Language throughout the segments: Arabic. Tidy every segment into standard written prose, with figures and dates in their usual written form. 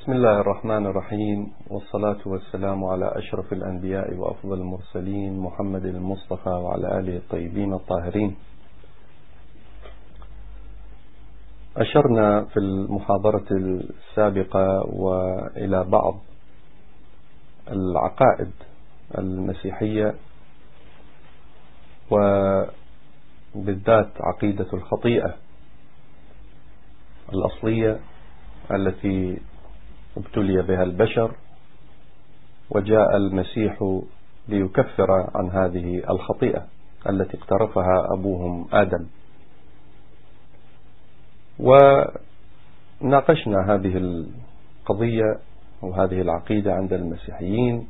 بسم الله الرحمن الرحيم، والصلاة والسلام على أشرف الأنبياء وأفضل المرسلين محمد المصطفى وعلى آله الطيبين الطاهرين. أشرنا في المحاضرة السابقة وإلى بعض العقائد المسيحية، وبالذات عقيدة الخطيئة الأصلية التي ابتلي بها البشر، وجاء المسيح ليكفر عن هذه الخطيئة التي اقترفها أبوهم آدم. وناقشنا هذه القضية وهذه العقيدة عند المسيحيين،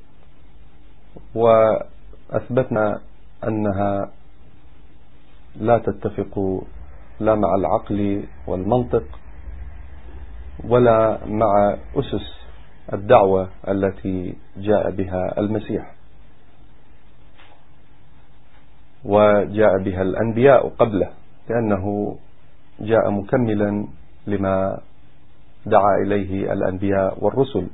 وأثبتنا أنها لا تتفق لا مع العقل والمنطق ولا مع أسس الدعوة التي جاء بها المسيح وجاء بها الأنبياء قبله، لأنه جاء مكملا لما دعا إليه الأنبياء والرسل.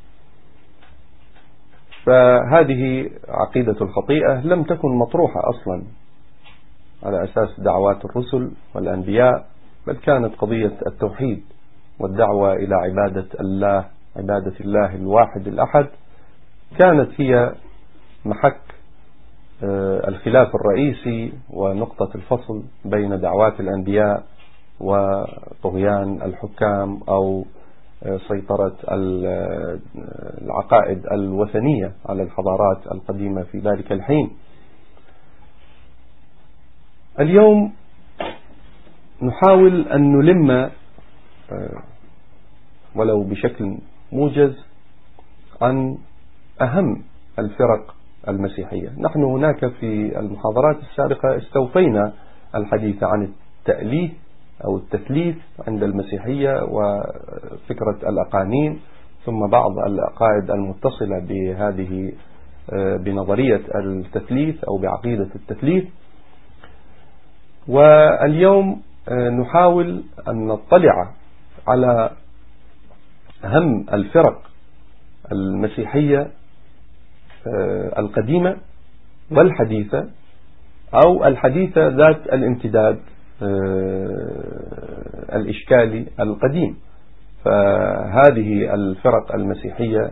فهذه عقيدة الخطيئة لم تكن مطروحة أصلا على أساس دعوات الرسل والأنبياء، بل كانت قضية التوحيد والدعوة إلى عبادة الله الواحد الأحد كانت هي محك الخلاف الرئيسي ونقطة الفصل بين دعوات الأنبياء وطغيان الحكام أو سيطرة العقائد الوثنية على الحضارات القديمة في ذلك الحين. اليوم نحاول أن نلم ولو بشكل موجز عن أهم الفرق المسيحية. نحن هناك في المحاضرات السابقة استوفينا الحديث عن التأليف أو التثليث عند المسيحية وفكرة الأقانيم، ثم بعض العقائد المتصلة بنظرية التثليث أو بعقيدة التثليث. واليوم نحاول أن نطلع على أهم الفرق المسيحية القديمة والحديثة، أو الحديثة ذات الامتداد الإشكالي القديم. فهذه الفرق المسيحية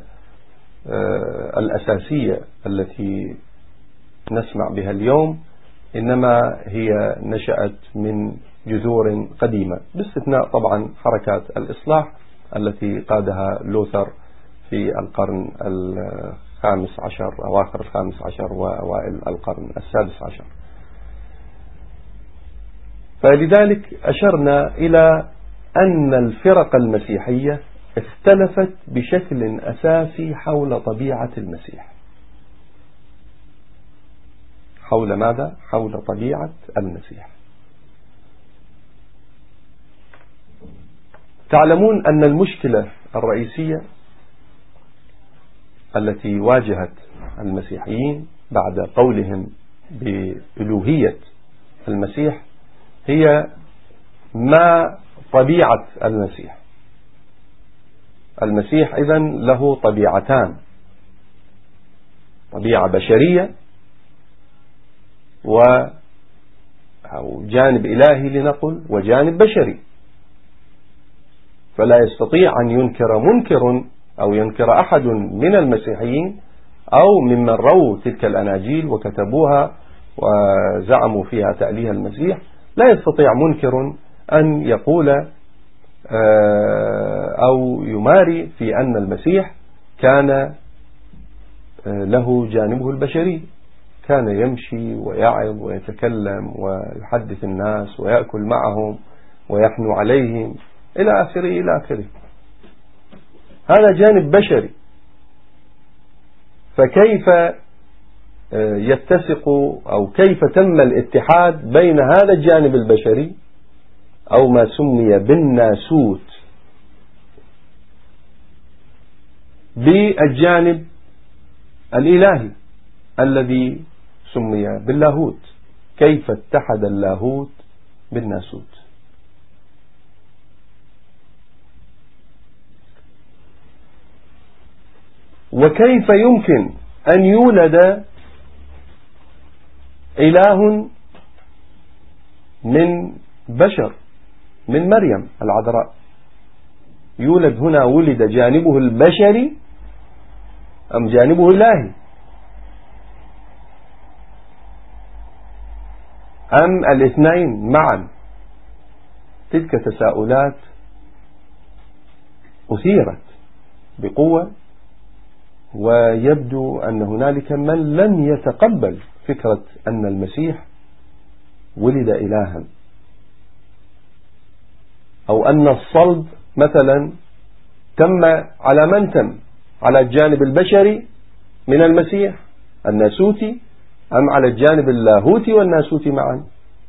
الأساسية التي نسمع بها اليوم إنما هي نشأت من جذور قديمة، باستثناء طبعا حركات الإصلاح التي قادها لوثر في القرن الخامس عشر، أواخر الخامس عشر وأوائل القرن السادس عشر. فلذلك أشرنا إلى أن الفرق المسيحية اختلفت بشكل أساسي حول طبيعة المسيح. حول ماذا؟ حول طبيعة المسيح. تعلمون أن المشكلة الرئيسية التي واجهت المسيحيين بعد قولهم بألوهية المسيح هي ما طبيعة المسيح. المسيح إذن له طبيعتان، طبيعة بشرية أو جانب إلهي لنقل، وجانب بشري. فلا يستطيع أن ينكر منكر أو ينكر أحد من المسيحيين أو ممن رووا تلك الأناجيل وكتبوها وزعموا فيها تأليه المسيح، لا يستطيع منكر أن يقول أو يماري في أن المسيح كان له جانبه البشري، كان يمشي ويعظ ويتكلم ويحدث الناس ويأكل معهم ويحنو عليهم إلى آخره إلى آخره. هذا جانب بشري. فكيف يتسق أو كيف تم الاتحاد بين هذا الجانب البشري أو ما سمي بالناسوت بالجانب الإلهي الذي سمي باللاهوت؟ كيف اتحد اللاهوت بالناسوت؟ وكيف يمكن أن يولد إله من بشر، من مريم العذراء؟ يولد هنا، ولد جانبه البشري أم جانبه إلهي؟ أم الاثنين معا؟ تلك تساؤلات أثيرت بقوة، ويبدو أن هنالك من لم يتقبل فكرة أن المسيح ولد إلها، أو أن الصلب مثلا تم على من تم، على الجانب البشري من المسيح الناسوتي أم على الجانب اللاهوتي والناسوتي معا؟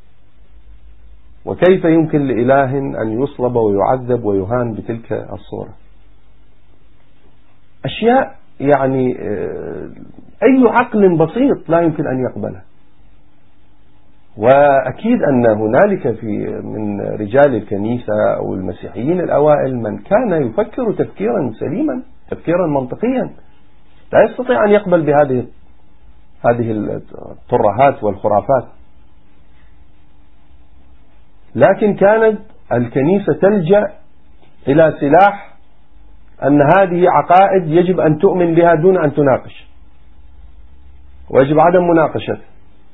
وكيف يمكن لإله أن يصلب ويعذب ويهان بتلك الصورة؟ أشياء يعني أي عقل بسيط لا يمكن أن يقبلها. وأكيد أن هنالك من رجال الكنيسة أو المسيحيين الأوائل من كان يفكر تفكيرا سليما، تفكيرا منطقيا، لا يستطيع أن يقبل هذه الترهات والخرافات. لكن كانت الكنيسة تلجأ إلى سلاح أن هذه عقائد يجب أن تؤمن بها دون أن تناقش، ويجب عدم مناقشتها،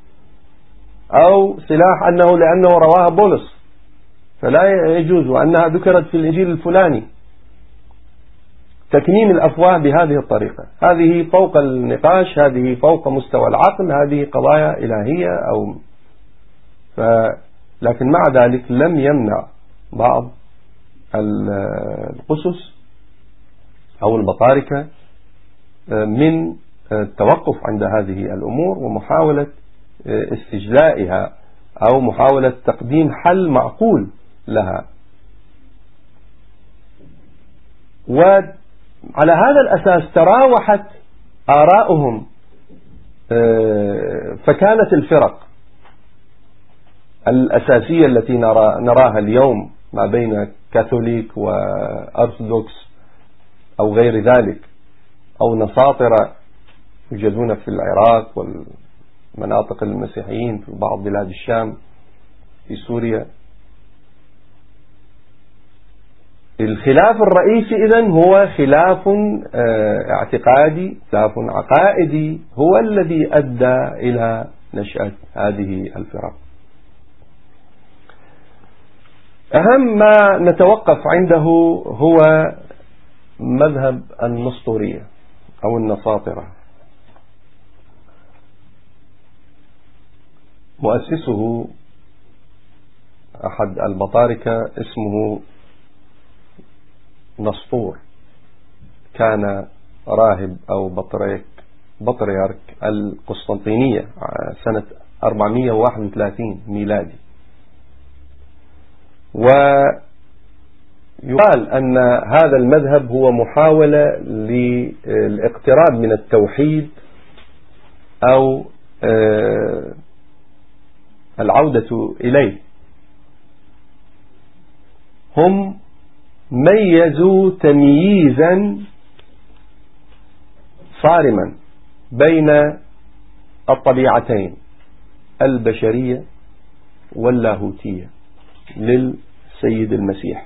أو سلاح أنه لأنه رواها بولس فلا يجوز، وأنها ذكرت في الإنجيل الفلاني. تكميم الأفواه بهذه الطريقة، هذه فوق النقاش، هذه فوق مستوى العقل، هذه قضايا إلهية لكن مع ذلك لم يمنع بعض القسس أو البطاركة من التوقف عند هذه الأمور ومحاولة استجلائها أو محاولة تقديم حل معقول لها. وعلى هذا الأساس تراوحت آراؤهم، فكانت الفرق الأساسية التي نراها اليوم ما بين كاثوليك وأرثوذكس أو غير ذلك، أو نصاطرة يوجدون في العراق والمناطق المسيحيين في بعض بلاد الشام، في سوريا. الخلاف الرئيسي إذن هو خلاف اعتقادي، خلاف عقائدي، هو الذي أدى إلى نشأة هذه الفرق. أهم ما نتوقف عنده هو مذهب النسطورية أو النساطرة. مؤسسه أحد البطاركة اسمه نسطور، كان راهب أو بطريرك القسطنطينية سنة 431 ميلادي. ويقال أن هذا المذهب هو محاولة للاقتراب من التوحيد أو العودة إليه. هم ميزوا تمييزا صارما بين الطبيعتين البشرية واللاهوتية للسيد المسيح.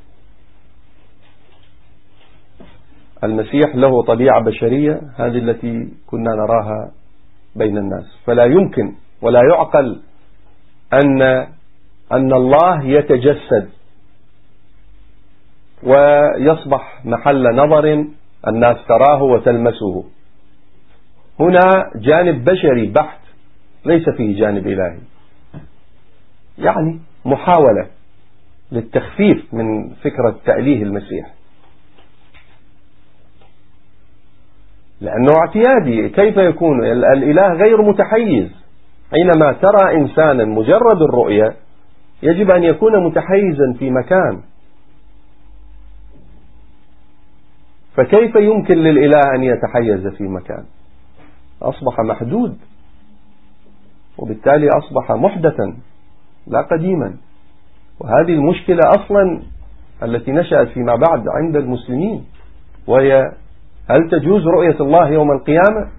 المسيح له طبيعة بشرية، هذه التي كنا نراها بين الناس، فلا يمكن ولا يعقل أن الله يتجسد ويصبح محل نظر الناس تراه وتلمسه. هنا جانب بشري بحت، ليس فيه جانب إلهي. يعني محاولة للتخفيف من فكرة تأليه المسيح، لأنه اعتيادي. كيف يكون الإله غير متحيز؟ حينما ترى إنسانا مجرد الرؤية يجب أن يكون متحيزا في مكان، فكيف يمكن للإله أن يتحيز في مكان؟ أصبح محدود، وبالتالي أصبح محدثا لا قديما. وهذه المشكلة أصلا التي نشأت فيما بعد عند المسلمين، وهي هل تجوز رؤية الله يوم القيامة؟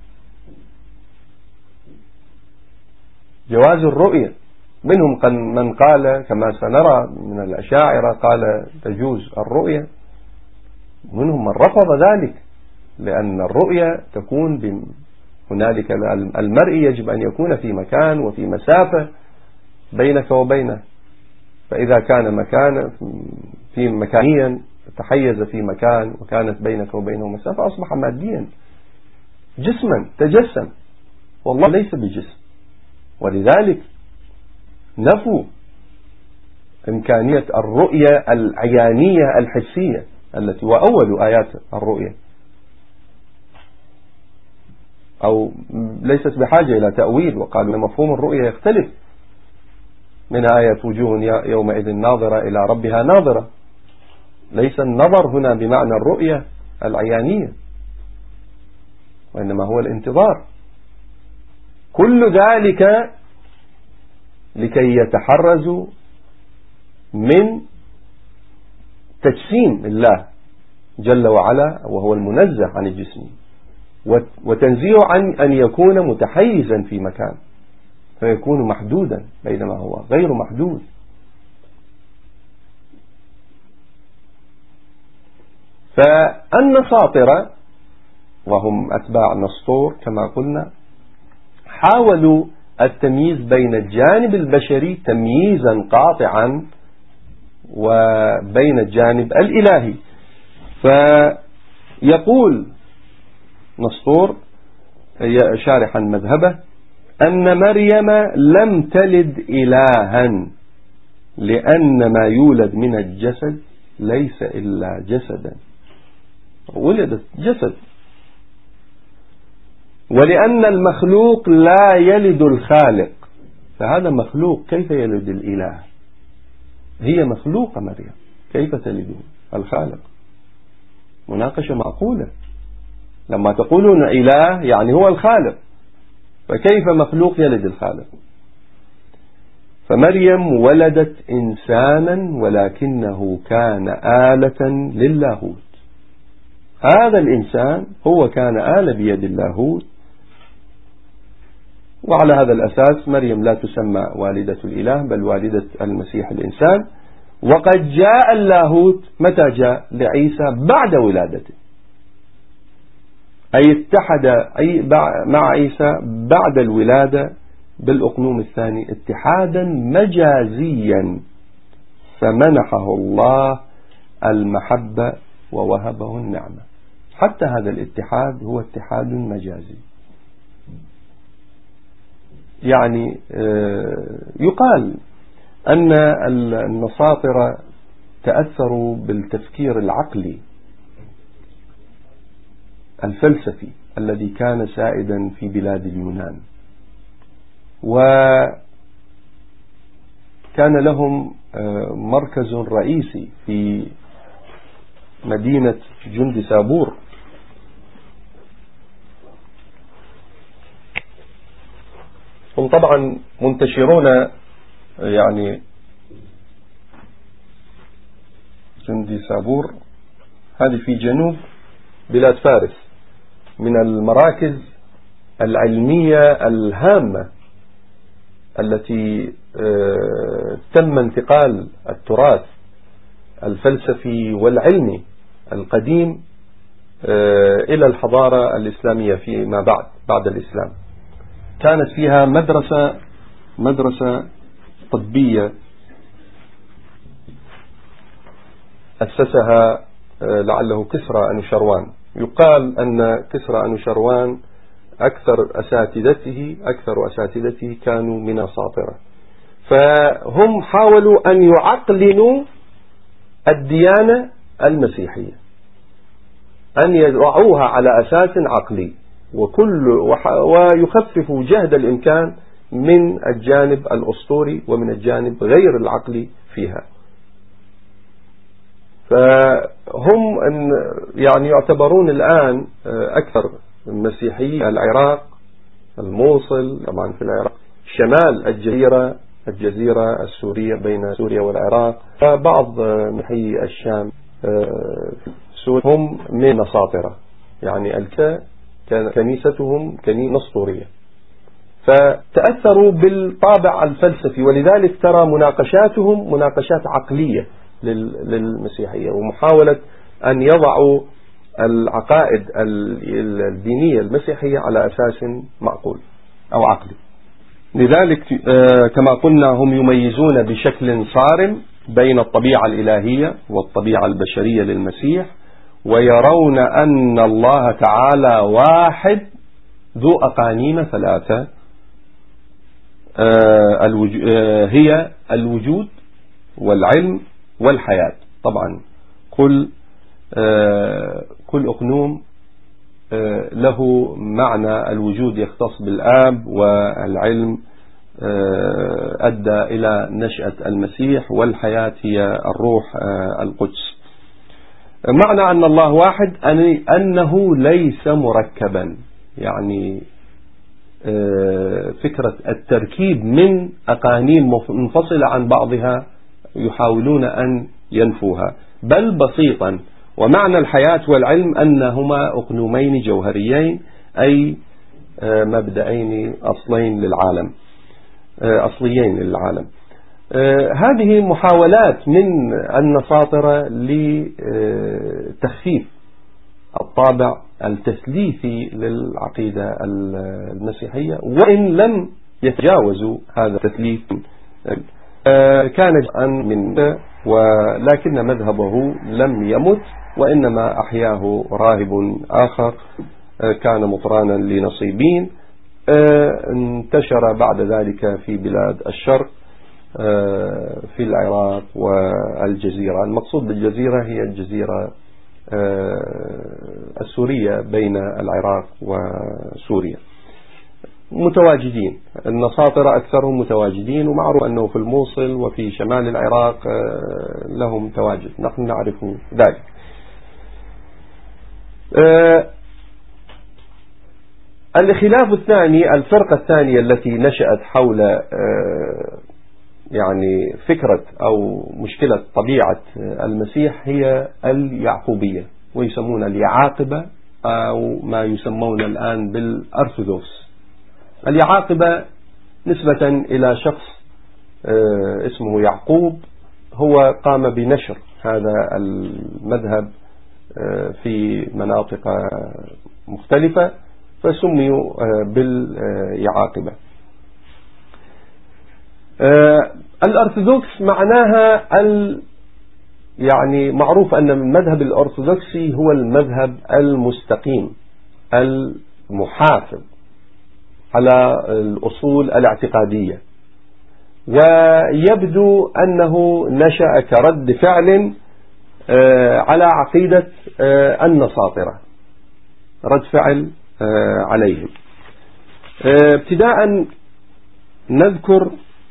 جواز الرؤية. منهم من قال كما سنرى من الأشاعرة قال تجوز الرؤية، منهم من رفض ذلك، لأن الرؤية تكون هنالك المرء يجب أن يكون في مكان وفي مسافة بينك وبينه، فإذا كان في مكانيا تحيز في مكان وكانت بينك وبينه مسافة أصبح ماديا، جسما تجسم، والله ليس بجسم. ولذلك نفوا إمكانية الرؤية العيانية الحسية التي وأول آيات الرؤية، أو ليست بحاجة إلى تأويل، وقالوا مفهوم الرؤية يختلف، من آية وجوه يومئذ ناظرة إلى ربها ناظرة، ليس النظر هنا بمعنى الرؤية العيانية، وإنما هو الانتظار. كل ذلك لكي يتحرزوا من تجسيم الله جل وعلا وهو المنزه عن الجسم، وتنزيه عن أن يكون متحيزا في مكان فيكون محدودا بينما هو غير محدود. فالنساطرة وهم أتباع نسطور كما قلنا حاولوا التمييز بين الجانب البشري تمييزا قاطعا وبين الجانب الإلهي. فيقول نسطور شارحا مذهبه أن مريم لم تلد إلها، لأن ما يولد من الجسد ليس إلا جسدا، ولدت جسد، ولأن المخلوق لا يلد الخالق، فهذا مخلوق كيف يلد الإله؟ هي مخلوقة مريم كيف تلد الخالق؟ مناقشة معقولة، لما تقولون إله يعني هو الخالق، فكيف مخلوق يلد الخالق؟ فمريم ولدت إنسانا ولكنه كان آلة للاهوت، هذا الإنسان هو كان آلة بيد اللاهوت، وعلى هذا الأساس مريم لا تسمى والدة الإله بل والدة المسيح الإنسان. وقد جاء اللاهوت متى جاء؟ لعيسى بعد ولادته، أي اتحد مع عيسى بعد الولادة بالأقنوم الثاني اتحادا مجازيا، فمنحه الله المحبة ووهبه النعمة. حتى هذا الاتحاد هو اتحاد مجازي، يعني يقال أن النساطرة تأثروا بالتفكير العقلي الفلسفي الذي كان سائدا في بلاد اليونان، وكان لهم مركز رئيسي في مدينة جندسابور، هم طبعا منتشرون، يعني جندسابور هذه في جنوب بلاد فارس، من المراكز العلمية الهامة التي تم انتقال التراث الفلسفي والعلمي القديم إلى الحضارة الإسلامية فيما بعد الإسلام. كانت فيها مدرسة طبية أسسها لعله كسرى أنوشروان. يقال أن كسرى أنوشروان أكثر أساتذته كانوا من النساطرة، فهم حاولوا أن يعقلنوا الديانة المسيحية، أن يضعوها على أساس عقلي ويخففوا جهد الإمكان من الجانب الأسطوري ومن الجانب غير العقلي فيها. فهم يعني يعتبرون الآن أكثر مسيحي العراق، الموصل طبعا في العراق، شمال الجزيرة السورية بين سوريا والعراق، وبعض مسيحي الشام هم من نساطرة. يعني كنيستهم كنيسة نسطورية، فتأثروا بالطابع الفلسفي، ولذلك ترى مناقشاتهم مناقشات عقلية للمسيحية، ومحاولة أن يضعوا العقائد الدينية المسيحية على أساس معقول أو عقلي. لذلك كما قلنا هم يميزون بشكل صارم بين الطبيعة الإلهية والطبيعة البشرية للمسيح، ويرون أن الله تعالى واحد ذو أقانيم ثلاثة، هي الوجود والعلم والحياة. طبعا كل أقنوم له معنى. الوجود يختص بالآب، والعلم أدى إلى نشأة المسيح، والحياة هي الروح القدس. معنى أن الله واحد أنه ليس مركبا، يعني فكرة التركيب من أقانيم منفصلة عن بعضها يحاولون أن ينفوها، بل بسيطا. ومعنى الحياة والعلم أنهما أقنومين جوهريين، أي مبدأين أصليين للعالم. هذه محاولات من النساطرة لتخفيف الطابع التثليثي للعقيدة المسيحية، وإن لم يتجاوزوا هذا التثليث. كان جزءا ولكن مذهبه لم يمت، وإنما أحياه راهب آخر كان مطرانا لنصيبين، انتشر بعد ذلك في بلاد الشرق في العراق والجزيرة. المقصود بالجزيرة هي الجزيرة السورية بين العراق وسوريا. متواجدين النساطرة أكثرهم متواجدين، ومعروف أنه في الموصل وفي شمال العراق لهم تواجد، نحن نعرف ذلك. الخلاف الثاني، الفرقة الثانية التي نشأت حول يعني فكرة أو مشكلة طبيعة المسيح، هي اليعقوبية، ويسمون اليعاقبة أو ما يسمون الآن بالأرثوذكس. اليعاقبة نسبة إلى شخص اسمه يعقوب، هو قام بنشر هذا المذهب في مناطق مختلفة، فسميوا باليعاقبة. الأرثوذكس معناها يعني معروف أن المذهب الأرثوذكسي هو المذهب المستقيم المحافظ على الأصول الاعتقادية، ويبدو أنه نشأ كرد فعل على عقيدة النساطرة، رد فعل عليهم. ابتداء نذكر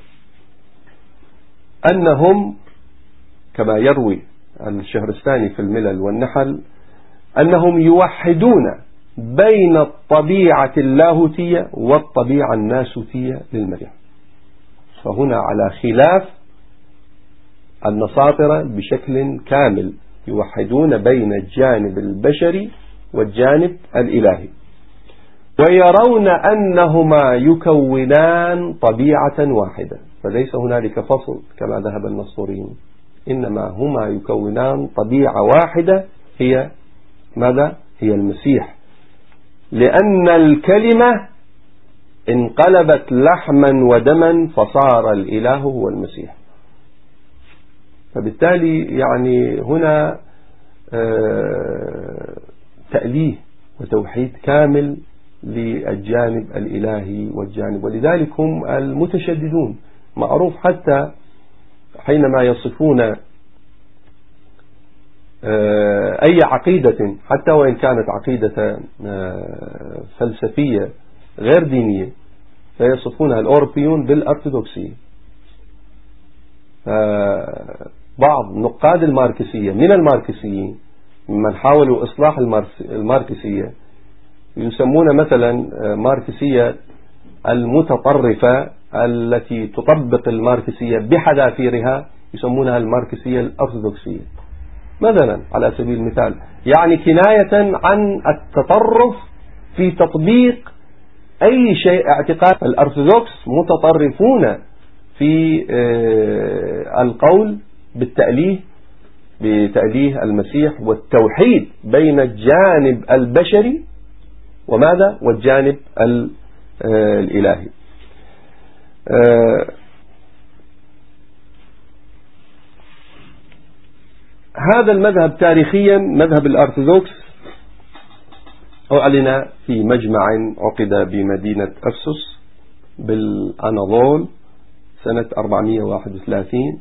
أنهم كما يروي الشهرستاني في الملل والنحل أنهم يوحدون بين الطبيعة اللاهوتية والطبيعة الناسوتية للمسيح. فهنا على خلاف النساطرة بشكل كامل، يوحدون بين الجانب البشري والجانب الإلهي، ويرون أنهما يكونان طبيعة واحدة، فليس هنالك فصل كما ذهب النسطوريون، إنما هما يكونان طبيعة واحدة. هي ماذا؟ هي المسيح، لأن الكلمة انقلبت لحما ودما فصار الإله هو المسيح. فبالتالي يعني هنا تأليه وتوحيد كامل للجانب الإلهي والجانب، ولذلك هم المتشددون. معروف حتى حينما يصفون أي عقيدة، حتى وإن كانت عقيدة فلسفية غير دينية، فيصفونها الأوروبيون بالأرثوذكسية. بعض نقاد الماركسية من الماركسيين من حاولوا إصلاح الماركسية يسمون مثلا ماركسية المتطرفة التي تطبق الماركسية بحذافيرها، يسمونها الماركسية الأرثوذكسية. مثلا على سبيل المثال، يعني كناية عن التطرف في تطبيق أي شيء اعتقاد. الأرثوذكس متطرفون في القول بتأليه المسيح والتوحيد بين الجانب البشري وماذا والجانب الإلهي. هذا المذهب تاريخيا، مذهب الأرثوذكس، أعلن في مجمع عقد بمدينة أفسس بالأناضول سنة 431،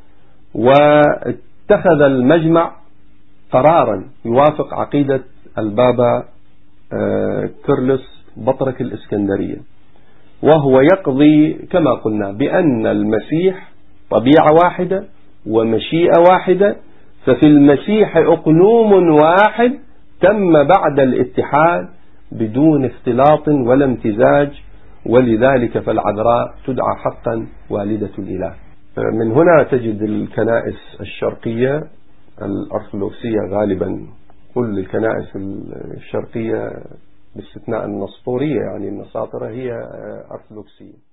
واتخذ المجمع قرارا يوافق عقيدة البابا كيرلس بطرك الإسكندرية، وهو يقضي كما قلنا بأن المسيح طبيعة واحدة ومشيئة واحدة، ففي المسيح أقنوم واحد تم بعد الاتحاد بدون اختلاط ولا امتزاج، ولذلك فالعذراء تدعى حقا والدة الإله. من هنا تجد الكنائس الشرقية الأرثوذكسية غالبا، كل الكنائس الشرقية باستثناء النسطورية يعني النساطرة هي أرثوذكسية.